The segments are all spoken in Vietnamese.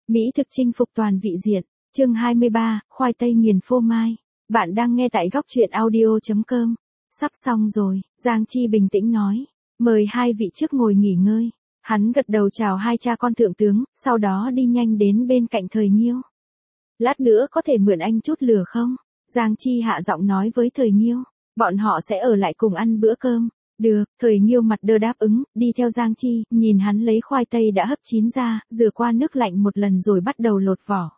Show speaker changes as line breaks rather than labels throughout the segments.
Mỹ thực chinh phục toàn vị diện, chương 23, khoai tây nghiền phô mai. Bạn đang nghe tại góc truyện audio.com. Sắp xong rồi, Giang Chi bình tĩnh nói. Mời hai vị trước ngồi nghỉ ngơi. Hắn gật đầu chào hai cha con thượng tướng, sau đó đi nhanh đến bên cạnh Thời Nghiêu. Lát nữa có thể mượn anh chút lửa không? Giang Chi hạ giọng nói với Thời Nghiêu. Bọn họ sẽ ở lại cùng ăn bữa cơm. Được, Thời Nghiêu mặt đơ đáp ứng, đi theo Giang Chi, nhìn hắn lấy khoai tây đã hấp chín ra, rửa qua nước lạnh một lần rồi bắt đầu lột vỏ.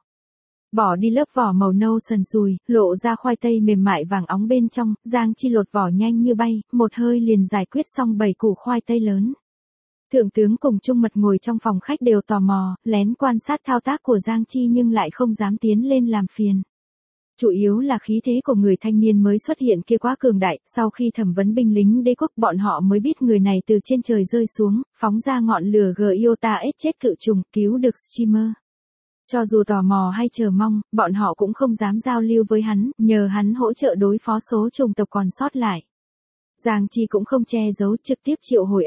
Bỏ đi lớp vỏ màu nâu sần sùi, lộ ra khoai tây mềm mại vàng óng bên trong, Giang Chi lột vỏ nhanh như bay, một hơi liền giải quyết xong 7 củ khoai tây lớn. Thượng tướng cùng Trung Mật ngồi trong phòng khách đều tò mò, lén quan sát thao tác của Giang Chi nhưng lại không dám tiến lên làm phiền. Chủ yếu là khí thế của người thanh niên mới xuất hiện kia quá cường đại, sau khi thẩm vấn binh lính đế quốc bọn họ mới biết người này từ trên trời rơi xuống, phóng ra ngọn lửa Giota S chết cự trùng, cứu được streamer. Cho dù tò mò hay chờ mong, bọn họ cũng không dám giao lưu với hắn, nhờ hắn hỗ trợ đối phó số chủng tộc còn sót lại. Giang Chi cũng không che giấu, trực tiếp triệu hồi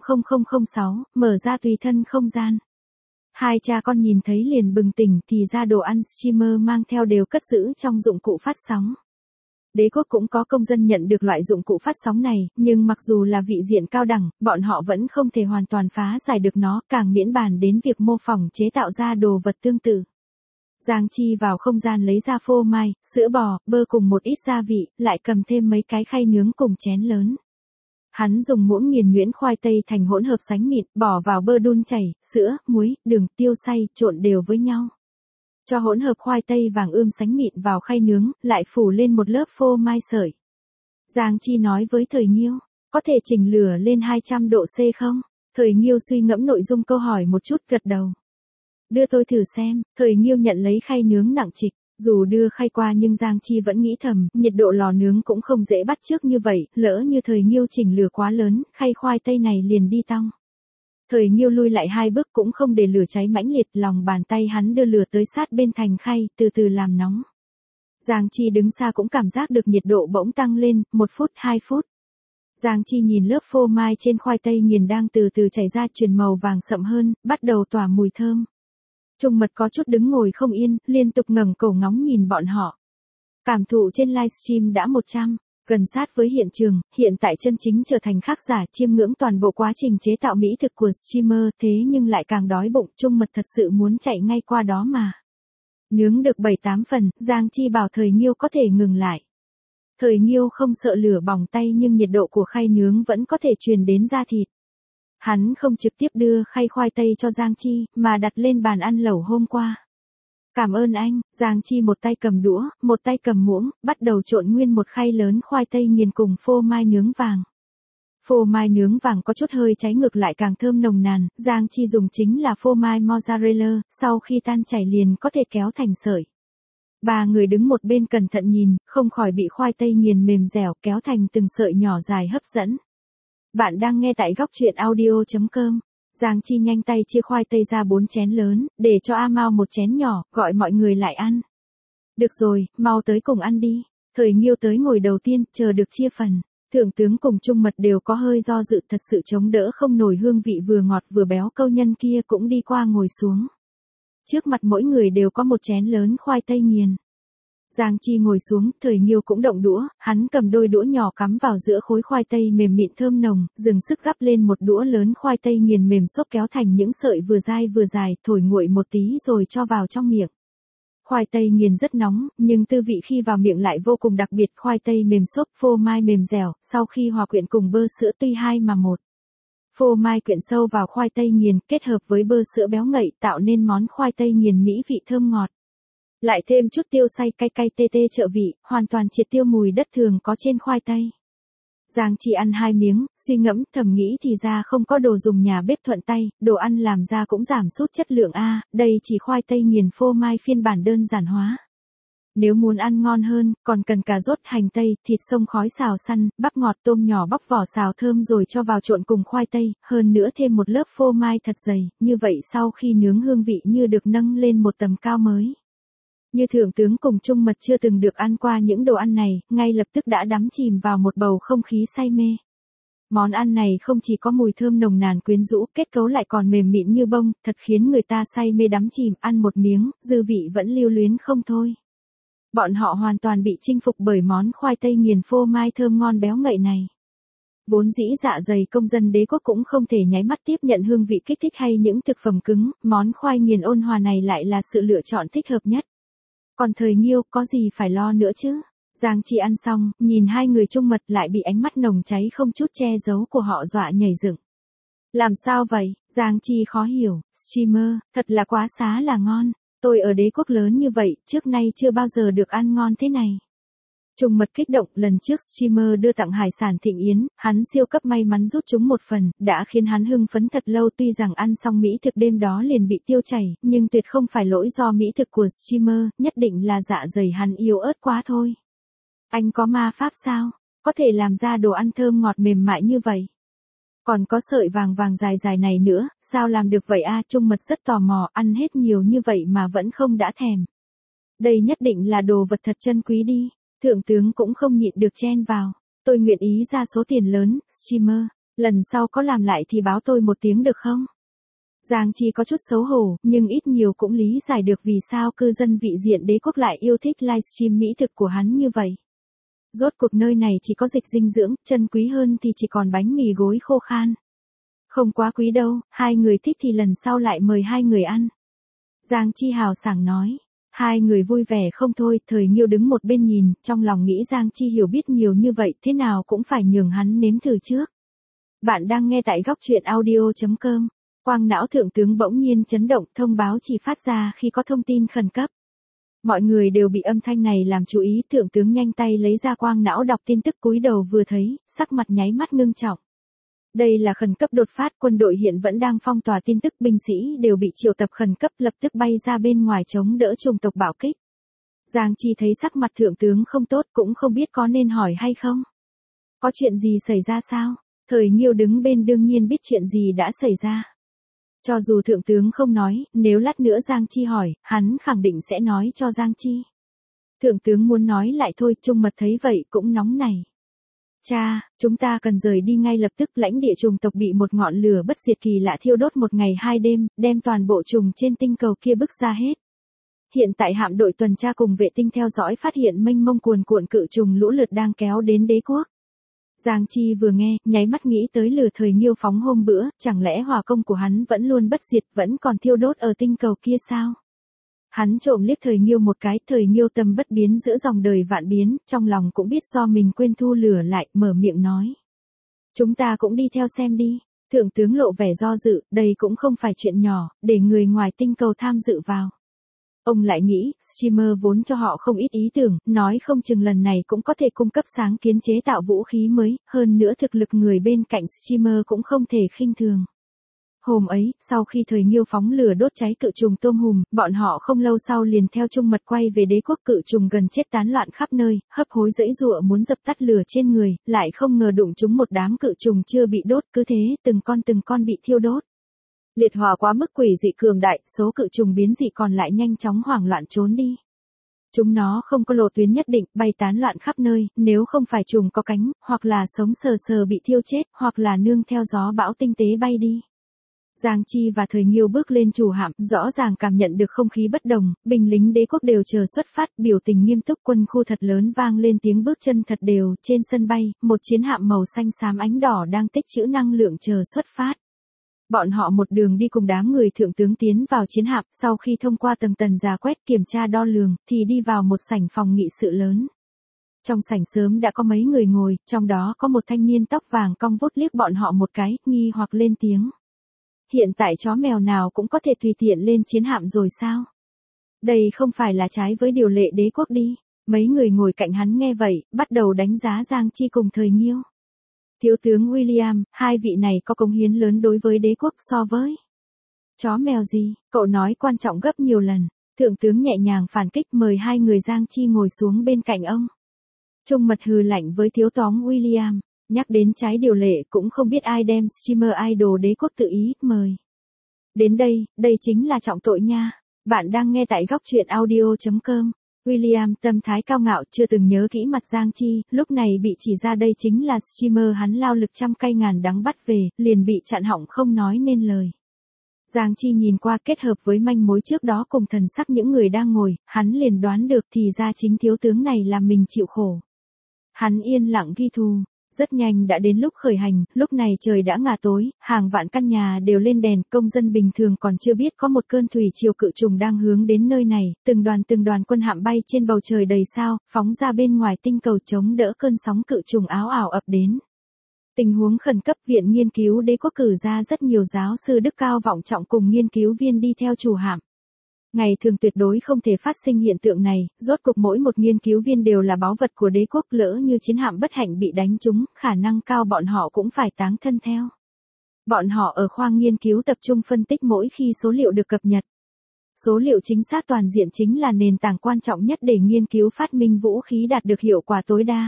S00006, mở ra tùy thân không gian. Hai cha con nhìn thấy liền bừng tỉnh thì ra đồ ăn streamer mang theo đều cất giữ trong dụng cụ phát sóng. Đế quốc cũng có công dân nhận được loại dụng cụ phát sóng này, nhưng mặc dù là vị diện cao đẳng, bọn họ vẫn không thể hoàn toàn phá giải được nó, càng miễn bàn đến việc mô phỏng chế tạo ra đồ vật tương tự. Giang Chi vào không gian lấy ra phô mai, sữa bò, bơ cùng một ít gia vị, lại cầm thêm mấy cái khay nướng cùng chén lớn. Hắn dùng muỗng nghiền nhuyễn khoai tây thành hỗn hợp sánh mịn, bỏ vào bơ đun chảy, sữa, muối, đường, tiêu xay, trộn đều với nhau. Cho hỗn hợp khoai tây vàng ươm sánh mịn vào khay nướng, lại phủ lên một lớp phô mai sợi. Giang Chi nói với Thời Nghiêu, có thể chỉnh lửa lên 200 độ C không? Thời Nghiêu suy ngẫm nội dung câu hỏi một chút, gật đầu. Đưa tôi thử xem. Thời Nghiêu nhận lấy khay nướng nặng trịch. Dù đưa khay qua nhưng Giang Chi vẫn nghĩ thầm, nhiệt độ lò nướng cũng không dễ bắt chước như vậy, lỡ như Thời Nghiêu chỉnh lửa quá lớn, khay khoai tây này liền đi tong. Thời Nghiêu lui lại 2 bước cũng không để lửa cháy mãnh liệt, lòng bàn tay hắn đưa lửa tới sát bên thành khay, từ từ làm nóng. Giang Chi đứng xa cũng cảm giác được nhiệt độ bỗng tăng lên, 1 phút, 2 phút. Giang Chi nhìn lớp phô mai trên khoai tây nghiền đang từ từ chảy ra chuyển màu vàng sậm hơn, bắt đầu tỏa mùi thơm. Trung Mật có chút đứng ngồi không yên, liên tục ngẩng cổ ngóng nhìn bọn họ. Cảm thụ trên livestream đã 100, gần sát với hiện trường, hiện tại chân chính trở thành khắc giả chiêm ngưỡng toàn bộ quá trình chế tạo mỹ thực của streamer, thế nhưng lại càng đói bụng, Trung Mật thật sự muốn chạy ngay qua đó mà. Nướng được 7-8 phần, Giang Chi bảo Thời Nghiêu có thể ngừng lại. Thời Nghiêu không sợ lửa bỏng tay nhưng nhiệt độ của khay nướng vẫn có thể truyền đến da thịt. Hắn không trực tiếp đưa khay khoai tây cho Giang Chi, mà đặt lên bàn ăn lẩu hôm qua. Cảm ơn anh. Giang Chi một tay cầm đũa, một tay cầm muỗng, bắt đầu trộn nguyên một khay lớn khoai tây nghiền cùng phô mai nướng vàng. Phô mai nướng vàng có chút hơi cháy ngược lại càng thơm nồng nàn, Giang Chi dùng chính là phô mai mozzarella, sau khi tan chảy liền có thể kéo thành sợi. 3 người đứng một bên cẩn thận nhìn, không khỏi bị khoai tây nghiền mềm dẻo kéo thành từng sợi nhỏ dài hấp dẫn. Bạn đang nghe tại góc truyện audio.com. Giang Chi nhanh tay chia khoai tây ra 4 chén lớn, để cho A Mao một chén nhỏ, gọi mọi người lại ăn. Được rồi, mau tới cùng ăn đi. Thời Nghiêu tới ngồi đầu tiên, chờ được chia phần. Thượng tướng cùng Trung Mật đều có hơi do dự, thật sự chống đỡ không nổi hương vị vừa ngọt vừa béo, câu nhân kia cũng đi qua ngồi xuống. Trước mặt mỗi người đều có một chén lớn khoai tây nghiền. Giang Chi ngồi xuống, Thời Nghiêu cũng động đũa, hắn cầm đôi đũa nhỏ cắm vào giữa khối khoai tây mềm mịn thơm nồng, dừng sức gắp lên một đũa lớn khoai tây nghiền mềm xốp kéo thành những sợi vừa dai vừa dài, thổi nguội một tí rồi cho vào trong miệng. Khoai tây nghiền rất nóng, nhưng tư vị khi vào miệng lại vô cùng đặc biệt, khoai tây mềm xốp, phô mai mềm dẻo, sau khi hòa quyện cùng bơ sữa tuy hai mà một. Phô mai quyện sâu vào khoai tây nghiền, kết hợp với bơ sữa béo ngậy tạo nên món khoai tây nghiền mỹ vị thơm ngọt. Lại thêm chút tiêu xay cay cay tê tê trợ vị, hoàn toàn triệt tiêu mùi đất thường có trên khoai tây. Giang Chi ăn 2 miếng, suy ngẫm, thầm nghĩ thì ra không có đồ dùng nhà bếp thuận tay, đồ ăn làm ra cũng giảm sút chất lượng a, đây chỉ khoai tây nghiền phô mai phiên bản đơn giản hóa. Nếu muốn ăn ngon hơn, còn cần cà rốt, hành tây, thịt xông khói xào săn, bắp ngọt, tôm nhỏ bóc vỏ xào thơm rồi cho vào trộn cùng khoai tây, hơn nữa thêm một lớp phô mai thật dày, như vậy sau khi nướng hương vị như được nâng lên một tầm cao mới. Như thượng tướng cùng Trung Mật chưa từng được ăn qua những đồ ăn này, ngay lập tức đã đắm chìm vào một bầu không khí say mê. Món ăn này không chỉ có mùi thơm nồng nàn quyến rũ, kết cấu lại còn mềm mịn như bông, thật khiến người ta say mê đắm chìm, ăn một miếng, dư vị vẫn lưu luyến không thôi. Bọn họ hoàn toàn bị chinh phục bởi món khoai tây nghiền phô mai thơm ngon béo ngậy này. Vốn dĩ dạ dày công dân đế quốc cũng không thể nháy mắt tiếp nhận hương vị kích thích hay những thực phẩm cứng, món khoai nghiền ôn hòa này lại là sự lựa chọn thích hợp nhất. Còn thời Nghiêu, có gì phải lo nữa chứ? Giang Chi ăn xong, nhìn hai người chung mật lại bị ánh mắt nồng cháy không chút che giấu của họ dọa nhảy dựng. Làm sao vậy? Giang Chi khó hiểu, streamer, thật là quá xá là ngon. Tôi ở đế quốc lớn như vậy, trước nay chưa bao giờ được ăn ngon thế này. Trùng mật kích động, lần trước streamer đưa tặng hải sản Thịnh Yến, hắn siêu cấp may mắn rút chúng một phần, đã khiến hắn hưng phấn thật lâu. Tuy rằng ăn xong mỹ thực đêm đó liền bị tiêu chảy, nhưng tuyệt không phải lỗi do mỹ thực của streamer, nhất định là dạ dày hắn yếu ớt quá thôi. Anh có ma pháp sao? Có thể làm ra đồ ăn thơm ngọt mềm mại như vậy? Còn có sợi vàng vàng dài dài này nữa, sao làm được vậy a? Trung mật rất tò mò, ăn hết nhiều như vậy mà vẫn không đã thèm. Đây nhất định là đồ vật thật chân quý đi. Thượng tướng cũng không nhịn được chen vào. Tôi nguyện ý ra số tiền lớn, streamer. Lần sau có làm lại thì báo tôi một tiếng được không? Giang Chi có chút xấu hổ, nhưng ít nhiều cũng lý giải được vì sao cư dân vị diện đế quốc lại yêu thích livestream mỹ thực của hắn như vậy. Rốt cuộc nơi này chỉ có dịch dinh dưỡng, chân quý hơn thì chỉ còn bánh mì gối khô khan. Không quá quý đâu, hai người thích thì lần sau lại mời hai người ăn. Giang Chi hào sảng nói. Hai người vui vẻ không thôi, thời Nghiêu đứng một bên nhìn, trong lòng nghĩ Giang Chi hiểu biết nhiều như vậy, thế nào cũng phải nhường hắn nếm thử trước. Bạn đang nghe tại góc truyện audio.com. Quang não thượng tướng bỗng nhiên chấn động, thông báo chỉ phát ra khi có thông tin khẩn cấp. Mọi người đều bị âm thanh này làm chú ý, thượng tướng nhanh tay lấy ra quang não đọc tin tức, cúi đầu vừa thấy, sắc mặt nháy mắt ngưng trọng. Đây là khẩn cấp đột phát, quân đội hiện vẫn đang phong tỏa tin tức, binh sĩ đều bị triệu tập khẩn cấp lập tức bay ra bên ngoài chống đỡ chủng tộc bạo kích. Giang Chi thấy sắc mặt thượng tướng không tốt cũng không biết có nên hỏi hay không. Có chuyện gì xảy ra sao? Thời Nghiêu đứng bên đương nhiên biết chuyện gì đã xảy ra. Cho dù thượng tướng không nói, nếu lát nữa Giang Chi hỏi, hắn khẳng định sẽ nói cho Giang Chi. Thượng tướng muốn nói lại thôi, Trung Mật thấy vậy cũng nóng nảy. Cha, chúng ta cần rời đi ngay lập tức, lãnh địa trùng tộc bị một ngọn lửa bất diệt kỳ lạ thiêu đốt một ngày hai đêm, đem toàn bộ trùng trên tinh cầu kia bức ra hết. Hiện tại hạm đội tuần tra cùng vệ tinh theo dõi phát hiện mênh mông cuồn cuộn cự trùng lũ lượt đang kéo đến đế quốc. Giang Chi vừa nghe, nháy mắt nghĩ tới lửa thời Nghiêu phóng hôm bữa, chẳng lẽ hỏa công của hắn vẫn luôn bất diệt, vẫn còn thiêu đốt ở tinh cầu kia sao? Hắn trộm liếc thời Nghiêu một cái, thời Nghiêu tâm bất biến giữa dòng đời vạn biến, trong lòng cũng biết do mình quên thu lửa lại, mở miệng nói. Chúng ta cũng đi theo xem đi. Thượng tướng lộ vẻ do dự, đây cũng không phải chuyện nhỏ, để người ngoài tinh cầu tham dự vào. Ông lại nghĩ, streamer vốn cho họ không ít ý tưởng, nói không chừng lần này cũng có thể cung cấp sáng kiến chế tạo vũ khí mới, hơn nữa thực lực người bên cạnh streamer cũng không thể khinh thường. Hôm ấy, sau khi thời Nghiêu phóng lửa đốt cháy cự trùng tôm hùm, bọn họ không lâu sau liền theo Trung Mật quay về đế quốc, cự trùng gần chết tán loạn khắp nơi, hấp hối giãy giụa muốn dập tắt lửa trên người, lại không ngờ đụng trúng một đám cự trùng chưa bị đốt, cứ thế từng con bị thiêu đốt. Liệt hỏa quá mức quỷ dị cường đại, số cự trùng biến dị còn lại nhanh chóng hoảng loạn trốn đi. Chúng nó không có lộ tuyến nhất định, bay tán loạn khắp nơi, nếu không phải trùng có cánh, hoặc là sống sờ sờ bị thiêu chết, hoặc là nương theo gió bão tinh tế bay đi. Giang Chi và thời Nghiêu bước lên chủ hạm, rõ ràng cảm nhận được không khí bất đồng, binh lính đế quốc đều chờ xuất phát, biểu tình nghiêm túc, quân khu thật lớn vang lên tiếng bước chân thật đều, trên sân bay, một chiến hạm màu xanh xám ánh đỏ đang tích trữ năng lượng chờ xuất phát. Bọn họ một đường đi cùng đám người thượng tướng tiến vào chiến hạm, sau khi thông qua tầng tầng rà quét kiểm tra đo lường, thì đi vào một sảnh phòng nghị sự lớn. Trong sảnh sớm đã có mấy người ngồi, trong đó có một thanh niên tóc vàng cong vút liếc bọn họ một cái, nghi hoặc lên tiếng. Hiện tại chó mèo nào cũng có thể tùy tiện lên chiến hạm rồi sao? Đây không phải là trái với điều lệ đế quốc đi. Mấy người ngồi cạnh hắn nghe vậy, bắt đầu đánh giá Giang Chi cùng thời Nghiêu. Thiếu tướng William, hai vị này có cống hiến lớn đối với đế quốc so với chó mèo gì, cậu nói quan trọng gấp nhiều lần. Thượng tướng nhẹ nhàng phản kích, mời hai người Giang Chi ngồi xuống bên cạnh ông. Trung Mật hừ lạnh với thiếu tóm William, nhắc đến trái điều lệ cũng không biết ai đem streamer idol đế quốc tự ý, mời. Đến đây, đây chính là trọng tội nha. Bạn đang nghe tại góc truyện audio.com. William tâm thái cao ngạo chưa từng nhớ kỹ mặt Giang Chi, lúc này bị chỉ ra đây chính là streamer hắn lao lực trăm cay ngàn đắng bắt về, liền bị chặn họng không nói nên lời. Giang Chi nhìn qua kết hợp với manh mối trước đó cùng thần sắc những người đang ngồi, hắn liền đoán được thì ra chính thiếu tướng này là mình chịu khổ. Hắn yên lặng ghi thù. Rất nhanh đã đến lúc khởi hành, lúc này trời đã ngả tối, hàng vạn căn nhà đều lên đèn, công dân bình thường còn chưa biết có một cơn thủy triều cự trùng đang hướng đến nơi này, từng đoàn quân hạm bay trên bầu trời đầy sao, phóng ra bên ngoài tinh cầu chống đỡ cơn sóng cự trùng áo ảo ập đến. Tình huống khẩn cấp, viện nghiên cứu đế quốc cử ra rất nhiều giáo sư đức cao vọng trọng cùng nghiên cứu viên đi theo chủ hạm. Ngày thường tuyệt đối không thể phát sinh hiện tượng này, rốt cuộc mỗi một nghiên cứu viên đều là báu vật của đế quốc, lỡ như chiến hạm bất hạnh bị đánh trúng, khả năng cao bọn họ cũng phải táng thân theo. Bọn họ ở khoang nghiên cứu tập trung phân tích mỗi khi số liệu được cập nhật. Số liệu chính xác toàn diện chính là nền tảng quan trọng nhất để nghiên cứu phát minh vũ khí đạt được hiệu quả tối đa.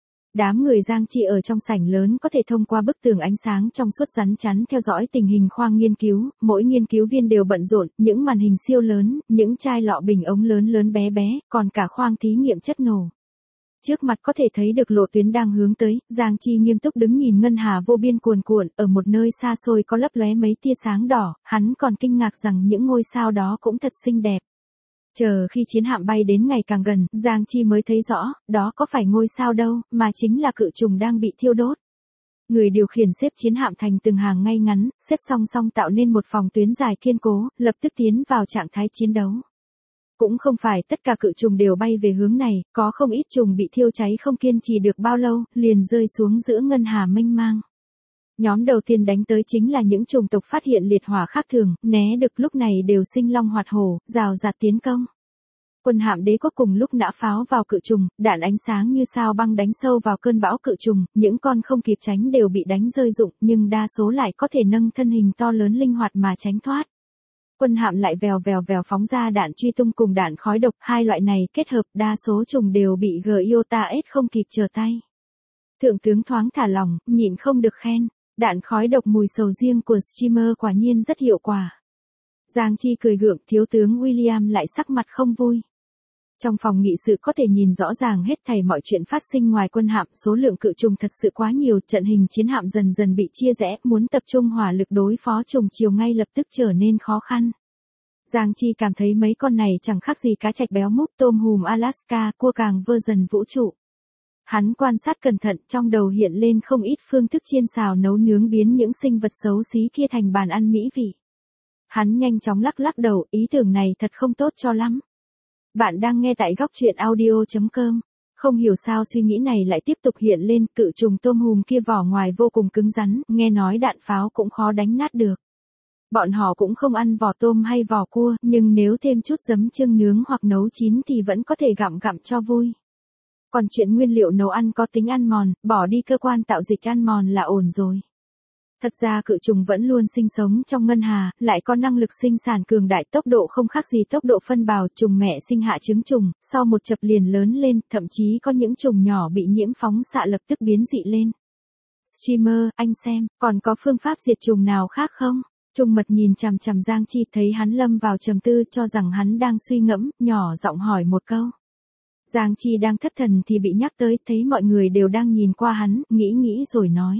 Đám người Giang Chi ở trong sảnh lớn có thể thông qua bức tường ánh sáng trong suốt rắn chắn theo dõi tình hình khoang nghiên cứu, mỗi nghiên cứu viên đều bận rộn, những màn hình siêu lớn, những chai lọ bình ống lớn lớn bé bé, còn cả khoang thí nghiệm chất nổ. Trước mặt có thể thấy được lộ tuyến đang hướng tới, Giang Chi nghiêm túc đứng nhìn ngân hà vô biên cuồn cuộn, ở một nơi xa xôi có lấp lóe mấy tia sáng đỏ, hắn còn kinh ngạc rằng những ngôi sao đó cũng thật xinh đẹp. Chờ khi chiến hạm bay đến ngày càng gần, Giang Chi mới thấy rõ, đó có phải ngôi sao đâu, mà chính là cự trùng đang bị thiêu đốt. Người điều khiển xếp chiến hạm thành từng hàng ngay ngắn, xếp song song tạo nên một phòng tuyến dài kiên cố, lập tức tiến vào trạng thái chiến đấu. Cũng không phải tất cả cự trùng đều bay về hướng này, có không ít trùng bị thiêu cháy không kiên trì được bao lâu, liền rơi xuống giữa ngân hà mênh mang. Nhóm đầu tiên đánh tới chính là những chủng tộc phát hiện liệt hỏa khác thường, né được lúc này đều sinh long hoạt hổ, rào rạt tiến công. Quân hạm đế quốc cùng lúc nã pháo vào cự trùng, đạn ánh sáng như sao băng đánh sâu vào cơn bão cự trùng, những con không kịp tránh đều bị đánh rơi rụng, nhưng đa số lại có thể nâng thân hình to lớn linh hoạt mà tránh thoát. Quân hạm lại vèo phóng ra đạn truy tung cùng đạn khói độc, hai loại này kết hợp đa số trùng đều bị Giota S không kịp trở tay. Thượng tướng thoáng thả lỏng, nhịn không được khen. Đạn khói độc mùi sầu riêng của streamer quả nhiên rất hiệu quả. Giang Chi cười gượng, thiếu tướng William lại sắc mặt không vui. Trong phòng nghị sự có thể nhìn rõ ràng hết thảy mọi chuyện phát sinh ngoài quân hạm, số lượng cự trùng thật sự quá nhiều, trận hình chiến hạm dần dần bị chia rẽ, muốn tập trung hỏa lực đối phó trùng chiều ngay lập tức trở nên khó khăn. Giang Chi cảm thấy mấy con này chẳng khác gì cá trạch béo múp, tôm hùm Alaska, cua càng version vũ trụ. Hắn quan sát cẩn thận, trong đầu hiện lên không ít phương thức chiên xào nấu nướng biến những sinh vật xấu xí kia thành bàn ăn mỹ vị. Hắn nhanh chóng lắc đầu, ý tưởng này thật không tốt cho lắm. Bạn đang nghe tại góc truyện audio.com. Không hiểu sao suy nghĩ này lại tiếp tục hiện lên, cự trùng tôm hùm kia vỏ ngoài vô cùng cứng rắn, nghe nói đạn pháo cũng khó đánh nát được. Bọn họ cũng không ăn vỏ tôm hay vỏ cua, nhưng nếu thêm chút giấm chưng nướng hoặc nấu chín thì vẫn có thể gặm cho vui. Còn chuyện nguyên liệu nấu ăn có tính ăn mòn, bỏ đi cơ quan tạo dịch ăn mòn là ổn rồi. Thật ra cự trùng vẫn luôn sinh sống trong ngân hà, lại có năng lực sinh sản cường đại, tốc độ không khác gì tốc độ phân bào, trùng mẹ sinh hạ trứng trùng, sau một chập liền lớn lên, thậm chí có những trùng nhỏ bị nhiễm phóng xạ lập tức biến dị lên. Streamer, anh xem, còn có phương pháp diệt trùng nào khác không? Trung Mật nhìn chằm chằm Giang Chi, thấy hắn lâm vào trầm tư, cho rằng hắn đang suy ngẫm, nhỏ giọng hỏi một câu. Giang Chi đang thất thần thì bị nhắc tới, thấy mọi người đều đang nhìn qua hắn, nghĩ rồi nói.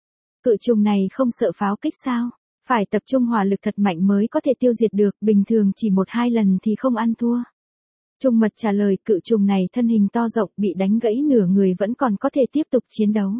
Cự trùng này không sợ pháo kích sao? Phải tập trung hỏa lực thật mạnh mới có thể tiêu diệt được, bình thường chỉ 1-2 lần thì không ăn thua. Trung Mật trả lời, cự trùng này thân hình to rộng, bị đánh gãy nửa người vẫn còn có thể tiếp tục chiến đấu.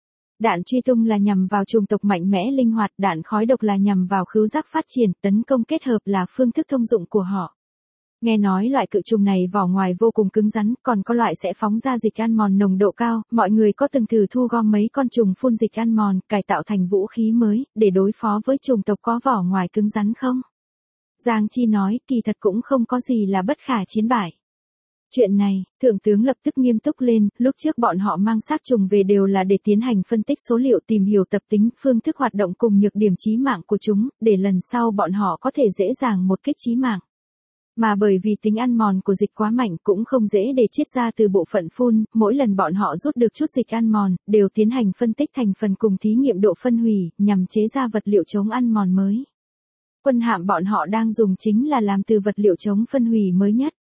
Đạn truy tung là nhằm vào chủng tộc mạnh mẽ linh hoạt, đạn khói độc là nhằm vào khứu giác phát triển, tấn công kết hợp là phương thức thông dụng của họ. Nghe nói loại cự trùng này vỏ ngoài vô cùng cứng rắn, còn có loại sẽ phóng ra dịch ăn mòn nồng độ cao, mọi người có từng thử thu gom mấy con trùng phun dịch ăn mòn, cải tạo thành vũ khí mới, để đối phó với chủng tộc có vỏ ngoài cứng rắn không? Giang Chi nói, kỳ thật cũng không có gì là bất khả chiến bại. Chuyện này, thượng tướng lập tức nghiêm túc lên, lúc trước bọn họ mang xác trùng về đều là để tiến hành phân tích số liệu, tìm hiểu tập tính, phương thức hoạt động cùng nhược điểm chí mạng của chúng, để lần sau bọn họ có thể dễ dàng một kích chí mạng. Mà bởi vì tính ăn mòn của dịch quá mạnh cũng không dễ để chiết ra từ bộ phận phun, mỗi lần bọn họ rút được chút dịch ăn mòn, đều tiến hành phân tích thành phần cùng thí nghiệm độ phân hủy, nhằm chế ra vật liệu chống ăn mòn mới. Quân hạm bọn họ đang dùng chính là làm từ vật liệu chống phân hủy mới nhất.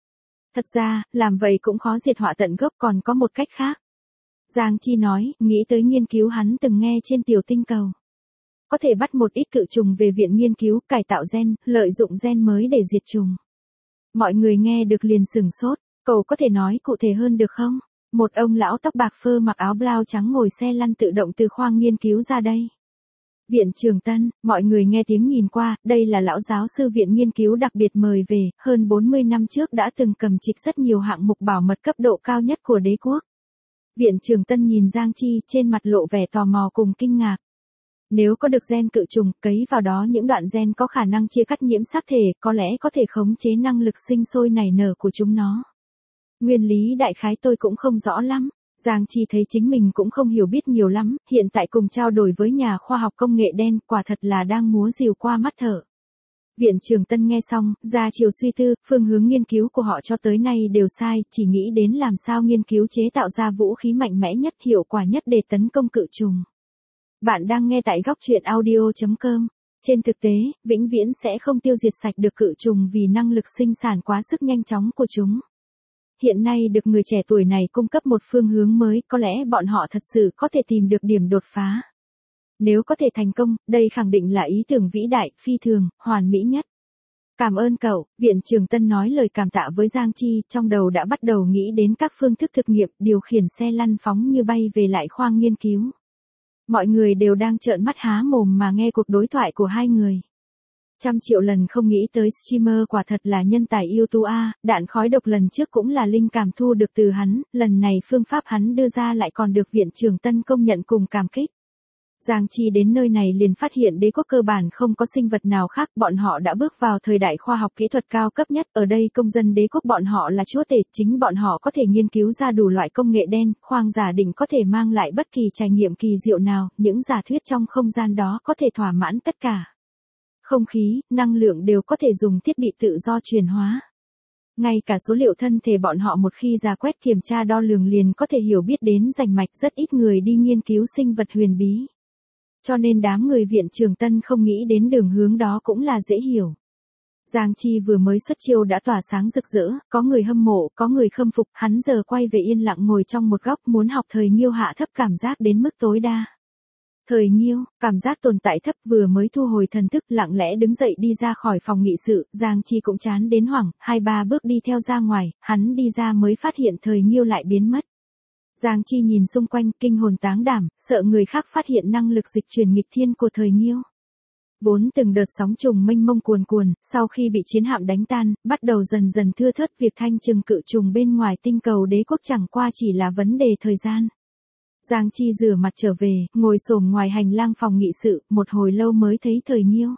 Thật ra, làm vậy cũng khó diệt họa tận gốc, còn có một cách khác. Giang Chi nói, nghĩ tới nghiên cứu hắn từng nghe trên tiểu tinh cầu. Có thể bắt một ít cự trùng về viện nghiên cứu, cải tạo gen, lợi dụng gen mới để diệt trùng. Mọi người nghe được liền sửng sốt, cậu có thể nói cụ thể hơn được không? Một ông lão tóc bạc phơ mặc áo blau trắng ngồi xe lăn tự động từ khoang nghiên cứu ra đây. Viện Trường Tân, mọi người nghe tiếng nhìn qua, đây là lão giáo sư viện nghiên cứu đặc biệt mời về, hơn 40 năm trước đã từng cầm trịch rất nhiều hạng mục bảo mật cấp độ cao nhất của đế quốc. Viện Trường Tân nhìn Giang Chi, trên mặt lộ vẻ tò mò cùng kinh ngạc. Nếu có được gen cự trùng, cấy vào đó những đoạn gen có khả năng chia cắt nhiễm xác thể, có lẽ có thể khống chế năng lực sinh sôi nảy nở của chúng nó. Nguyên lý đại khái tôi cũng không rõ lắm. Giang Chi thấy chính mình cũng không hiểu biết nhiều lắm, hiện tại cùng trao đổi với nhà khoa học công nghệ đen, quả thật là đang múa rìu qua mắt thợ. Viện Trường Tân nghe xong, ra chiều suy tư, phương hướng nghiên cứu của họ cho tới nay đều sai, chỉ nghĩ đến làm sao nghiên cứu chế tạo ra vũ khí mạnh mẽ nhất, hiệu quả nhất để tấn công cự trùng. Bạn đang nghe tại góc truyện audio.com. Trên thực tế, vĩnh viễn sẽ không tiêu diệt sạch được cự trùng vì năng lực sinh sản quá sức nhanh chóng của chúng. Hiện nay được người trẻ tuổi này cung cấp một phương hướng mới, có lẽ bọn họ thật sự có thể tìm được điểm đột phá. Nếu có thể thành công, đây khẳng định là ý tưởng vĩ đại, phi thường, hoàn mỹ nhất. Cảm ơn cậu, Viện Trường Tân nói lời cảm tạ với Giang Chi, trong đầu đã bắt đầu nghĩ đến các phương thức thực nghiệm, điều khiển xe lăn phóng như bay về lại khoang nghiên cứu. Mọi người đều đang trợn mắt há mồm mà nghe cuộc đối thoại của hai người. 100 triệu lần không nghĩ tới streamer quả thật là nhân tài ưu tú a, đạn khói độc lần trước cũng là linh cảm thu được từ hắn, lần này phương pháp hắn đưa ra lại còn được Viện Trường Tân công nhận cùng cảm kích. Giang Chi đến nơi này liền phát hiện đế quốc cơ bản không có sinh vật nào khác, bọn họ đã bước vào thời đại khoa học kỹ thuật cao cấp nhất, ở đây công dân đế quốc bọn họ là chúa tể, chính bọn họ có thể nghiên cứu ra đủ loại công nghệ đen, khoang giả định có thể mang lại bất kỳ trải nghiệm kỳ diệu nào, những giả thuyết trong không gian đó có thể thỏa mãn tất cả. Không khí, năng lượng đều có thể dùng thiết bị tự do chuyển hóa. Ngay cả số liệu thân thể bọn họ một khi ra quét kiểm tra đo lường liền có thể hiểu biết đến rành mạch, rất ít người đi nghiên cứu sinh vật huyền bí. Cho nên đám người Viện Trường Tân không nghĩ đến đường hướng đó cũng là dễ hiểu. Giang Chi vừa mới xuất chiêu đã tỏa sáng rực rỡ, có người hâm mộ, có người khâm phục, hắn giờ quay về yên lặng ngồi trong một góc muốn học thời Nghiêu hạ thấp cảm giác đến mức tối đa. Thời Nghiêu, cảm giác tồn tại thấp vừa mới thu hồi thần thức lặng lẽ đứng dậy đi ra khỏi phòng nghị sự, Giang Chi cũng chán đến hoảng, 2-3 bước đi theo ra ngoài, hắn đi ra mới phát hiện thời Nghiêu lại biến mất. Giang Chi nhìn xung quanh kinh hồn táng đảm, sợ người khác phát hiện năng lực dịch chuyển nghịch thiên của thời Nghiêu. Vốn từng đợt sóng trùng mênh mông cuồn cuồn, sau khi bị chiến hạm đánh tan, bắt đầu dần dần thưa thớt, việc thanh trừng cự trùng bên ngoài tinh cầu đế quốc chẳng qua chỉ là vấn đề thời gian. Giang Chi rửa mặt trở về, ngồi xổm ngoài hành lang phòng nghị sự, một hồi lâu mới thấy thời Nghiêu.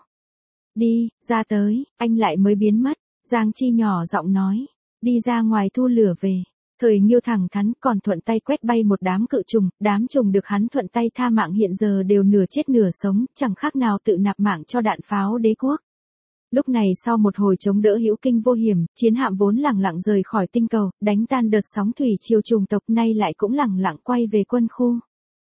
Đi, ra tới, anh lại mới biến mất, Giang Chi nhỏ giọng nói, đi ra ngoài thu lửa về. Thời Nghiêu thẳng thắn còn thuận tay quét bay một đám cự trùng, đám trùng được hắn thuận tay tha mạng hiện giờ đều nửa chết nửa sống, chẳng khác nào tự nạp mạng cho đạn pháo đế quốc. Lúc này sau một hồi chống đỡ hữu kinh vô hiểm, chiến hạm vốn lẳng lặng rời khỏi tinh cầu, đánh tan đợt sóng thủy triều trùng tộc nay lại cũng lẳng lặng quay về quân khu.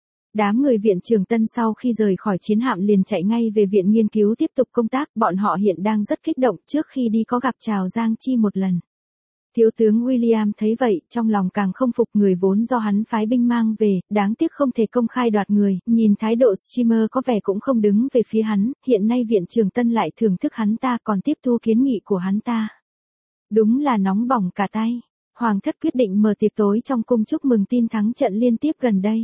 Đám người Viện Trường Tân sau khi rời khỏi chiến hạm liền chạy ngay về viện nghiên cứu tiếp tục công tác, bọn họ hiện đang rất kích động, trước khi đi có gặp chào Giang Chi một lần. Thiếu tướng William thấy vậy, trong lòng càng không phục, người vốn do hắn phái binh mang về, đáng tiếc không thể công khai đoạt người, nhìn thái độ streamer có vẻ cũng không đứng về phía hắn, hiện nay Viện Trường Tân lại thưởng thức hắn ta còn tiếp thu kiến nghị của hắn ta. Đúng là nóng bỏng cả tay. Hoàng thất quyết định mở tiệc tối trong cung chúc mừng tin thắng trận liên tiếp gần đây.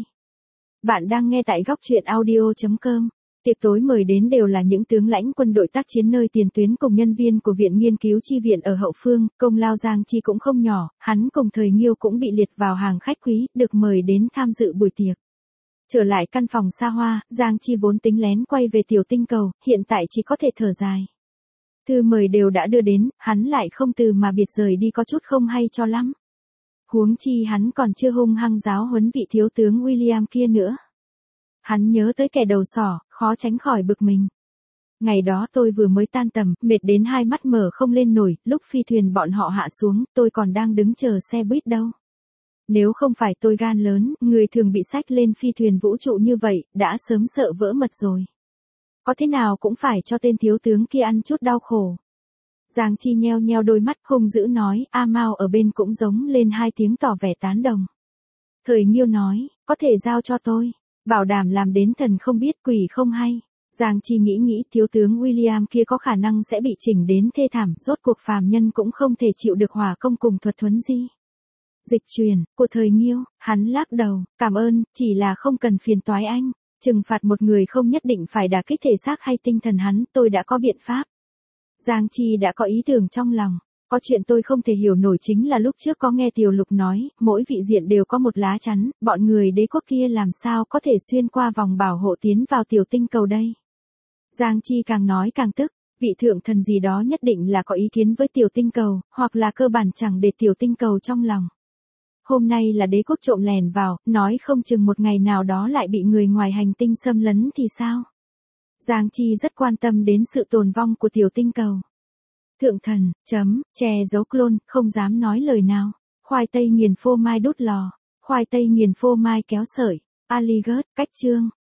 Bạn đang nghe tại góc truyện audio.com. Tiệc tối mời đến đều là những tướng lãnh quân đội tác chiến nơi tiền tuyến cùng nhân viên của Viện Nghiên cứu Chi viện ở hậu phương, công lao Giang Chi cũng không nhỏ, hắn cùng thời Nghiêu cũng bị liệt vào hàng khách quý, được mời đến tham dự buổi tiệc. Trở lại căn phòng xa hoa, Giang Chi vốn tính lén quay về tiểu tinh cầu, hiện tại chỉ có thể thở dài. Thư mời đều đã đưa đến, hắn lại không từ mà biệt rời đi có chút không hay cho lắm. Huống chi hắn còn chưa hung hăng giáo huấn vị thiếu tướng William kia nữa. Hắn nhớ tới kẻ đầu sỏ, khó tránh khỏi bực mình. Ngày đó tôi vừa mới tan tầm, mệt đến hai mắt mở không lên nổi, lúc phi thuyền bọn họ hạ xuống, tôi còn đang đứng chờ xe buýt đâu. Nếu không phải tôi gan lớn, người thường bị xách lên phi thuyền vũ trụ như vậy, đã sớm sợ vỡ mật rồi. Có thế nào cũng phải cho tên thiếu tướng kia ăn chút đau khổ. Giang Chi nheo nheo đôi mắt hung dữ nói, A Mao ở bên cũng giống lên hai tiếng tỏ vẻ tán đồng. Thời Nghiêu nói, có thể giao cho tôi, bảo đảm làm đến thần không biết quỷ không hay. Giang Chi nghĩ thiếu tướng William kia có khả năng sẽ bị chỉnh đến thê thảm, rốt cuộc phàm nhân cũng không thể chịu được hỏa công cùng thuật thuấn di. Dịch truyền, của Thời Nghiêu, hắn lắc đầu, cảm ơn, chỉ là không cần phiền toái anh, trừng phạt một người không nhất định phải đả kích thể xác hay tinh thần hắn, tôi đã có biện pháp. Giang Chi đã có ý tưởng trong lòng, có chuyện tôi không thể hiểu nổi chính là lúc trước có nghe Tiểu Lục nói, mỗi vị diện đều có một lá chắn, bọn người đế quốc kia làm sao có thể xuyên qua vòng bảo hộ tiến vào tiểu tinh cầu đây. Giang Chi càng nói càng tức, vị thượng thần gì đó nhất định là có ý kiến với tiểu tinh cầu, hoặc là cơ bản chẳng để tiểu tinh cầu trong lòng. Hôm nay là đế quốc trộm lẻn vào, nói không chừng một ngày nào đó lại bị người ngoài hành tinh xâm lấn thì sao? Giang Chi rất quan tâm đến sự tồn vong của tiểu tinh cầu. Thượng thần, che giấu clone, không dám nói lời nào. Khoai tây nghiền phô mai đút lò, khoai tây nghiền phô mai kéo sợi. Aligot, cách chương.